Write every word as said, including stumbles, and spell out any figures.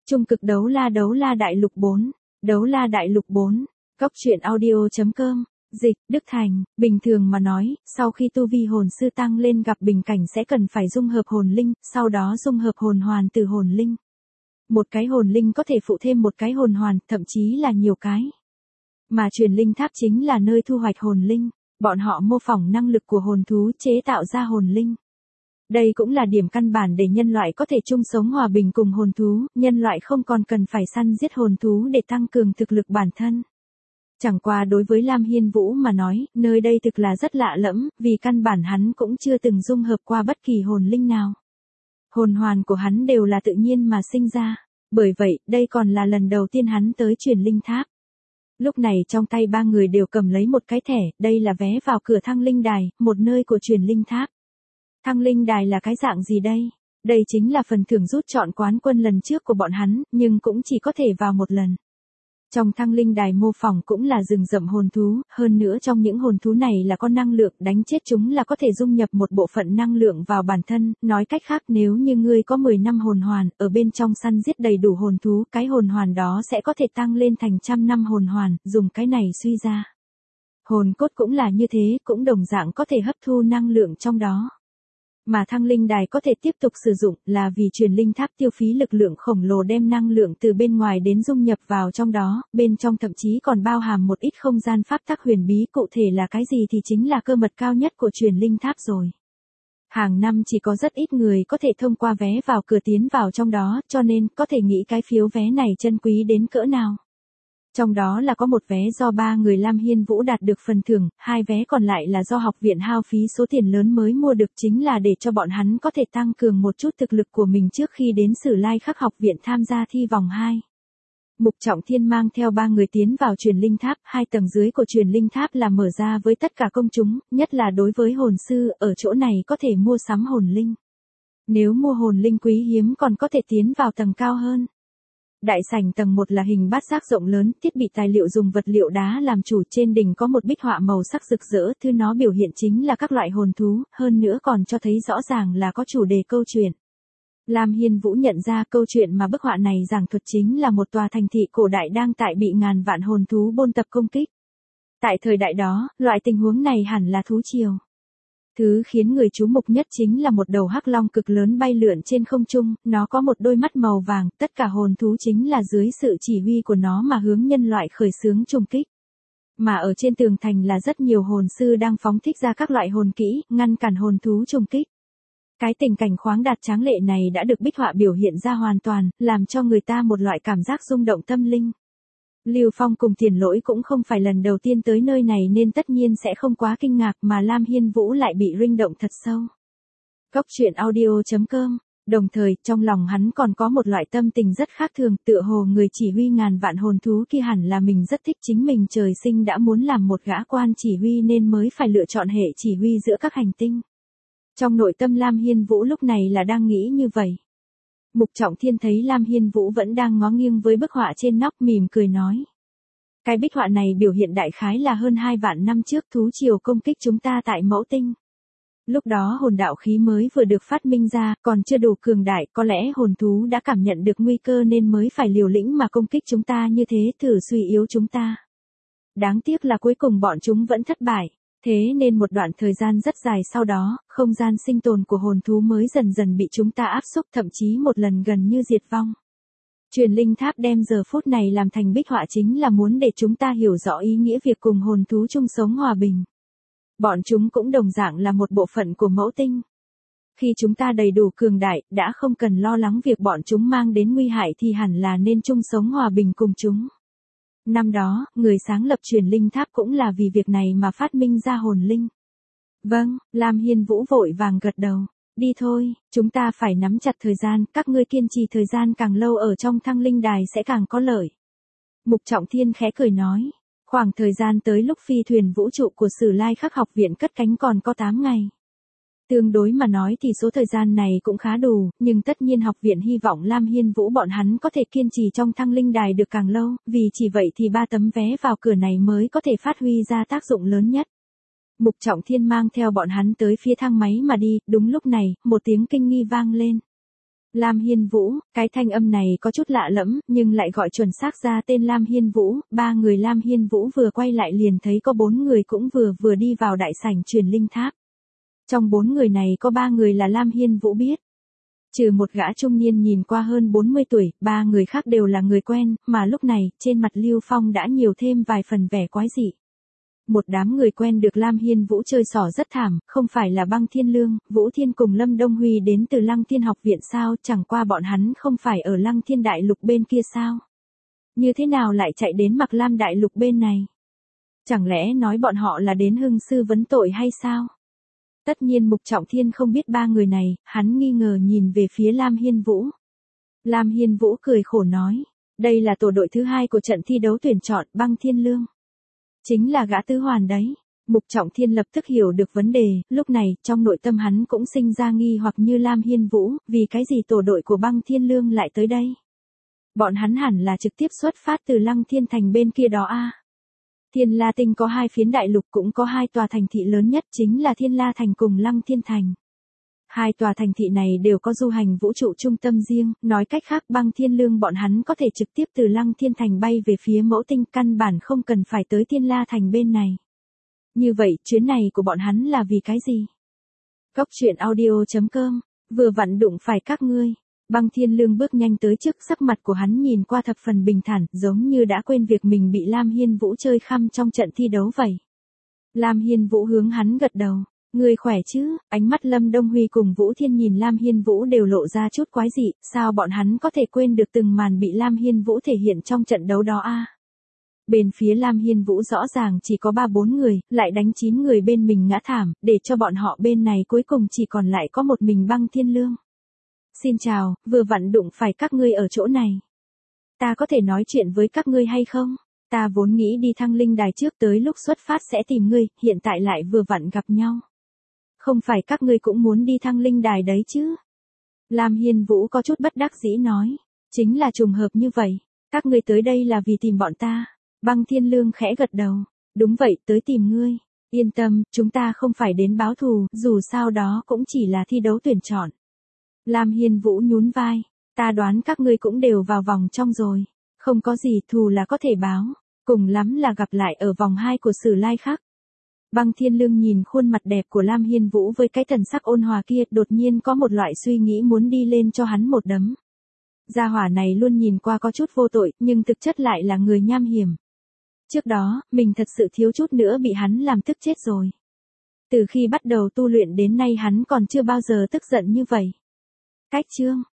Trung cực đấu la đấu la đại lục bốn. Đấu la đại lục bốn. Cốc truyện audio.com. Dịch, Đức Thành. Bình thường mà nói, sau khi tu vi hồn sư tăng lên gặp bình cảnh sẽ cần phải dung hợp hồn linh, sau đó dung hợp hồn hoàn từ hồn linh. Một cái hồn linh có thể phụ thêm một cái hồn hoàn, thậm chí là nhiều cái. Mà truyền linh tháp chính là nơi thu hoạch hồn linh. Bọn họ mô phỏng năng lực của hồn thú chế tạo ra hồn linh. Đây cũng là điểm căn bản để nhân loại có thể chung sống hòa bình cùng hồn thú, nhân loại không còn cần phải săn giết hồn thú để tăng cường thực lực bản thân. Chẳng qua đối với Lam Hiên Vũ mà nói, nơi đây thực là rất lạ lẫm, vì căn bản hắn cũng chưa từng dung hợp qua bất kỳ hồn linh nào. Hồn hoàn của hắn đều là tự nhiên mà sinh ra, bởi vậy, đây còn là lần đầu tiên hắn tới truyền linh tháp. Lúc này trong tay ba người đều cầm lấy một cái thẻ, đây là vé vào cửa thăng linh đài, một nơi của truyền linh tháp. Thăng linh đài là cái dạng gì đây? Đây chính là phần thưởng rút chọn quán quân lần trước của bọn hắn, nhưng cũng chỉ có thể vào một lần. Trong thăng linh đài mô phỏng cũng là rừng rậm hồn thú, hơn nữa trong những hồn thú này là có năng lượng, đánh chết chúng là có thể dung nhập một bộ phận năng lượng vào bản thân, nói cách khác nếu như ngươi có mười năm hồn hoàn, ở bên trong săn giết đầy đủ hồn thú, cái hồn hoàn đó sẽ có thể tăng lên thành trăm năm hồn hoàn, dùng cái này suy ra. Hồn cốt cũng là như thế, cũng đồng dạng có thể hấp thu năng lượng trong đó. Mà thăng linh đài có thể tiếp tục sử dụng là vì truyền linh tháp tiêu phí lực lượng khổng lồ đem năng lượng từ bên ngoài đến dung nhập vào trong đó, bên trong thậm chí còn bao hàm một ít không gian pháp tắc huyền bí, cụ thể là cái gì thì chính là cơ mật cao nhất của truyền linh tháp rồi. Hàng năm chỉ có rất ít người có thể thông qua vé vào cửa tiến vào trong đó, cho nên có thể nghĩ cái phiếu vé này chân quý đến cỡ nào. Trong đó là có một vé do ba người Lam Hiên Vũ đạt được phần thưởng, hai vé còn lại là do học viện hao phí số tiền lớn mới mua được, chính là để cho bọn hắn có thể tăng cường một chút thực lực của mình trước khi đến Sử Lai Khắc học viện tham gia thi vòng hai. Mục Trọng Thiên mang theo ba người tiến vào truyền linh tháp, hai tầng dưới của truyền linh tháp là mở ra với tất cả công chúng, nhất là đối với hồn sư, ở chỗ này có thể mua sắm hồn linh. Nếu mua hồn linh quý hiếm còn có thể tiến vào tầng cao hơn. Đại sảnh tầng một là hình bát giác rộng lớn, thiết bị tài liệu dùng vật liệu đá làm chủ, trên đỉnh có một bích họa màu sắc rực rỡ, thứ nó biểu hiện chính là các loại hồn thú, hơn nữa còn cho thấy rõ ràng là có chủ đề câu chuyện. Lam Hiên Vũ nhận ra câu chuyện mà bức họa này giảng thuật chính là một tòa thành thị cổ đại đang tại bị ngàn vạn hồn thú bôn tập công kích. Tại thời đại đó, loại tình huống này hẳn là thú triều. Thứ khiến người chú mục nhất chính là một đầu hắc long cực lớn bay lượn trên không trung, nó có một đôi mắt màu vàng, tất cả hồn thú chính là dưới sự chỉ huy của nó mà hướng nhân loại khởi xướng trùng kích. Mà ở trên tường thành là rất nhiều hồn sư đang phóng thích ra các loại hồn kỹ, ngăn cản hồn thú trùng kích. Cái tình cảnh khoáng đạt tráng lệ này đã được bích họa biểu hiện ra hoàn toàn, làm cho người ta một loại cảm giác rung động tâm linh. Lưu Phong cùng Tiền Lỗi cũng không phải lần đầu tiên tới nơi này nên tất nhiên sẽ không quá kinh ngạc, mà Lam Hiên Vũ lại bị rung động thật sâu. Cốc truyện audio.com. Đồng thời, trong lòng hắn còn có một loại tâm tình rất khác thường, tựa hồ người chỉ huy ngàn vạn hồn thú kia hẳn là mình rất thích, chính mình trời sinh đã muốn làm một gã quan chỉ huy nên mới phải lựa chọn hệ chỉ huy giữa các hành tinh. Trong nội tâm Lam Hiên Vũ lúc này là đang nghĩ như vậy. Mục Trọng Thiên thấy Lam Hiên Vũ vẫn đang ngó nghiêng với bức họa trên nóc, mỉm cười nói. Cái bích họa này biểu hiện đại khái là hơn hai vạn năm trước thú triều công kích chúng ta tại Mẫu Tinh. Lúc đó hồn đạo khí mới vừa được phát minh ra, còn chưa đủ cường đại, có lẽ hồn thú đã cảm nhận được nguy cơ nên mới phải liều lĩnh mà công kích chúng ta như thế, thử suy yếu chúng ta. Đáng tiếc là cuối cùng bọn chúng vẫn thất bại. Thế nên một đoạn thời gian rất dài sau đó, không gian sinh tồn của hồn thú mới dần dần bị chúng ta áp xúc, thậm chí một lần gần như diệt vong. Truyền linh tháp đem giờ phút này làm thành bích họa chính là muốn để chúng ta hiểu rõ ý nghĩa việc cùng hồn thú chung sống hòa bình. Bọn chúng cũng đồng dạng là một bộ phận của Mẫu Tinh. Khi chúng ta đầy đủ cường đại, đã không cần lo lắng việc bọn chúng mang đến nguy hại thì hẳn là nên chung sống hòa bình cùng chúng. Năm đó, người sáng lập truyền linh tháp cũng là vì việc này mà phát minh ra hồn linh. Vâng, Lam Hiên Vũ vội vàng gật đầu. Đi thôi, chúng ta phải nắm chặt thời gian, các ngươi kiên trì thời gian càng lâu ở trong thăng linh đài sẽ càng có lợi. Mục Trọng Thiên khẽ cười nói, khoảng thời gian tới lúc phi thuyền vũ trụ của Sử Lai Khắc học viện cất cánh còn có tám ngày. Tương đối mà nói thì số thời gian này cũng khá đủ, nhưng tất nhiên học viện hy vọng Lam Hiên Vũ bọn hắn có thể kiên trì trong thăng linh đài được càng lâu, vì chỉ vậy thì ba tấm vé vào cửa này mới có thể phát huy ra tác dụng lớn nhất. Mục Trọng Thiên mang theo bọn hắn tới phía thang máy mà đi, đúng lúc này, một tiếng kinh nghi vang lên. Lam Hiên Vũ, cái thanh âm này có chút lạ lẫm, nhưng lại gọi chuẩn xác ra tên Lam Hiên Vũ, ba người Lam Hiên Vũ vừa quay lại liền thấy có bốn người cũng vừa vừa đi vào đại sảnh truyền linh tháp. Trong bốn người này có ba người là Lam Hiên Vũ biết. Trừ một gã trung niên nhìn qua hơn bốn mươi tuổi, ba người khác đều là người quen, mà lúc này, trên mặt Lưu Phong đã nhiều thêm vài phần vẻ quái dị. Một đám người quen được Lam Hiên Vũ chơi xỏ rất thảm, không phải là Băng Thiên Lương, Vũ Thiên cùng Lâm Đông Huy đến từ Lăng Thiên học viện sao, chẳng qua bọn hắn không phải ở Lăng Thiên đại lục bên kia sao. Như thế nào lại chạy đến Mặc Lam đại lục bên này? Chẳng lẽ nói bọn họ là đến hưng sư vấn tội hay sao? Tất nhiên Mục Trọng Thiên không biết ba người này, hắn nghi ngờ nhìn về phía Lam Hiên Vũ. Lam Hiên Vũ cười khổ nói, đây là tổ đội thứ hai của trận thi đấu tuyển chọn Băng Thiên Lương. Chính là gã tứ hoàn đấy. Mục Trọng Thiên lập tức hiểu được vấn đề, lúc này, trong nội tâm hắn cũng sinh ra nghi hoặc như Lam Hiên Vũ, vì cái gì tổ đội của Băng Thiên Lương lại tới đây? Bọn hắn hẳn là trực tiếp xuất phát từ Lăng Thiên Thành bên kia đó a. Thiên La Tinh có hai phiến đại lục cũng có hai tòa thành thị lớn nhất chính là Thiên La Thành cùng Lăng Thiên Thành. Hai tòa thành thị này đều có du hành vũ trụ trung tâm riêng, nói cách khác Băng Thiên Lương bọn hắn có thể trực tiếp từ Lăng Thiên Thành bay về phía Mẫu Tinh, căn bản không cần phải tới Thiên La Thành bên này. Như vậy, chuyến này của bọn hắn là vì cái gì? Cốc truyện audio chấm com, vừa vặn đụng phải các ngươi. Băng Thiên Lương bước nhanh tới trước, sắc mặt của hắn nhìn qua thập phần bình thản, giống như đã quên việc mình bị Lam Hiên Vũ chơi khăm trong trận thi đấu vậy. Lam Hiên Vũ hướng hắn gật đầu. Người khỏe chứ? Ánh mắt Lâm Đông Huy cùng Vũ Thiên nhìn Lam Hiên Vũ đều lộ ra chút quái dị, sao bọn hắn có thể quên được từng màn bị Lam Hiên Vũ thể hiện trong trận đấu đó a? Bên phía Lam Hiên Vũ rõ ràng chỉ có ba bốn người, lại đánh chín người bên mình ngã thảm, để cho bọn họ bên này cuối cùng chỉ còn lại có một mình Băng Thiên Lương. Xin chào, vừa vặn đụng phải các ngươi ở chỗ này. Ta có thể nói chuyện với các ngươi hay không? Ta vốn nghĩ đi Thăng Linh Đài trước, tới lúc xuất phát sẽ tìm ngươi, hiện tại lại vừa vặn gặp nhau. Không phải các ngươi cũng muốn đi Thăng Linh Đài đấy chứ? Lam Hiên Vũ có chút bất đắc dĩ nói. Chính là trùng hợp như vậy. Các ngươi tới đây là vì tìm bọn ta. Băng Thiên Lương khẽ gật đầu. Đúng vậy, tới tìm ngươi. Yên tâm, chúng ta không phải đến báo thù, dù sao đó cũng chỉ là thi đấu tuyển chọn. Lam Hiên Vũ nhún vai. Ta đoán các ngươi cũng đều vào vòng trong rồi. Không có gì, thù là có thể báo. Cùng lắm là gặp lại ở vòng hai của Sử Lai Khắc. Băng Thiên Lương nhìn khuôn mặt đẹp của Lam Hiên Vũ với cái thần sắc ôn hòa kia, đột nhiên có một loại suy nghĩ muốn đi lên cho hắn một đấm. Gia hỏa này luôn nhìn qua có chút vô tội, nhưng thực chất lại là người nham hiểm. Trước đó, mình thật sự thiếu chút nữa bị hắn làm tức chết rồi. Từ khi bắt đầu tu luyện đến nay hắn còn chưa bao giờ tức giận như vậy. Cách chương